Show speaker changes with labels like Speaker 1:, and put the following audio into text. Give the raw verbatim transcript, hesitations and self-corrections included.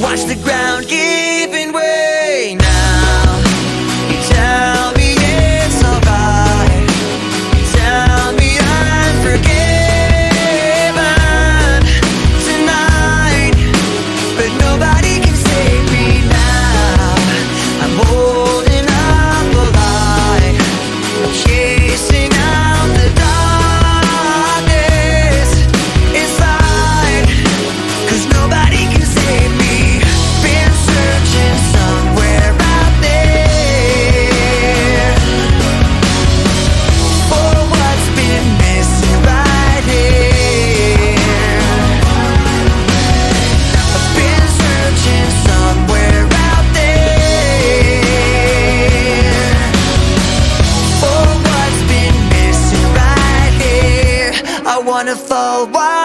Speaker 1: Watch the ground giving way now. You tell me it's alright. You tell me I'm forgiven tonight, but nobody can save me now. I'm holding up the light, chasing out the darkness inside, 'cause nobody can save me. Been searching somewhere out there for what's been missing right here. I've been searching somewhere out there for what's been missing right here. I wanna fall wild.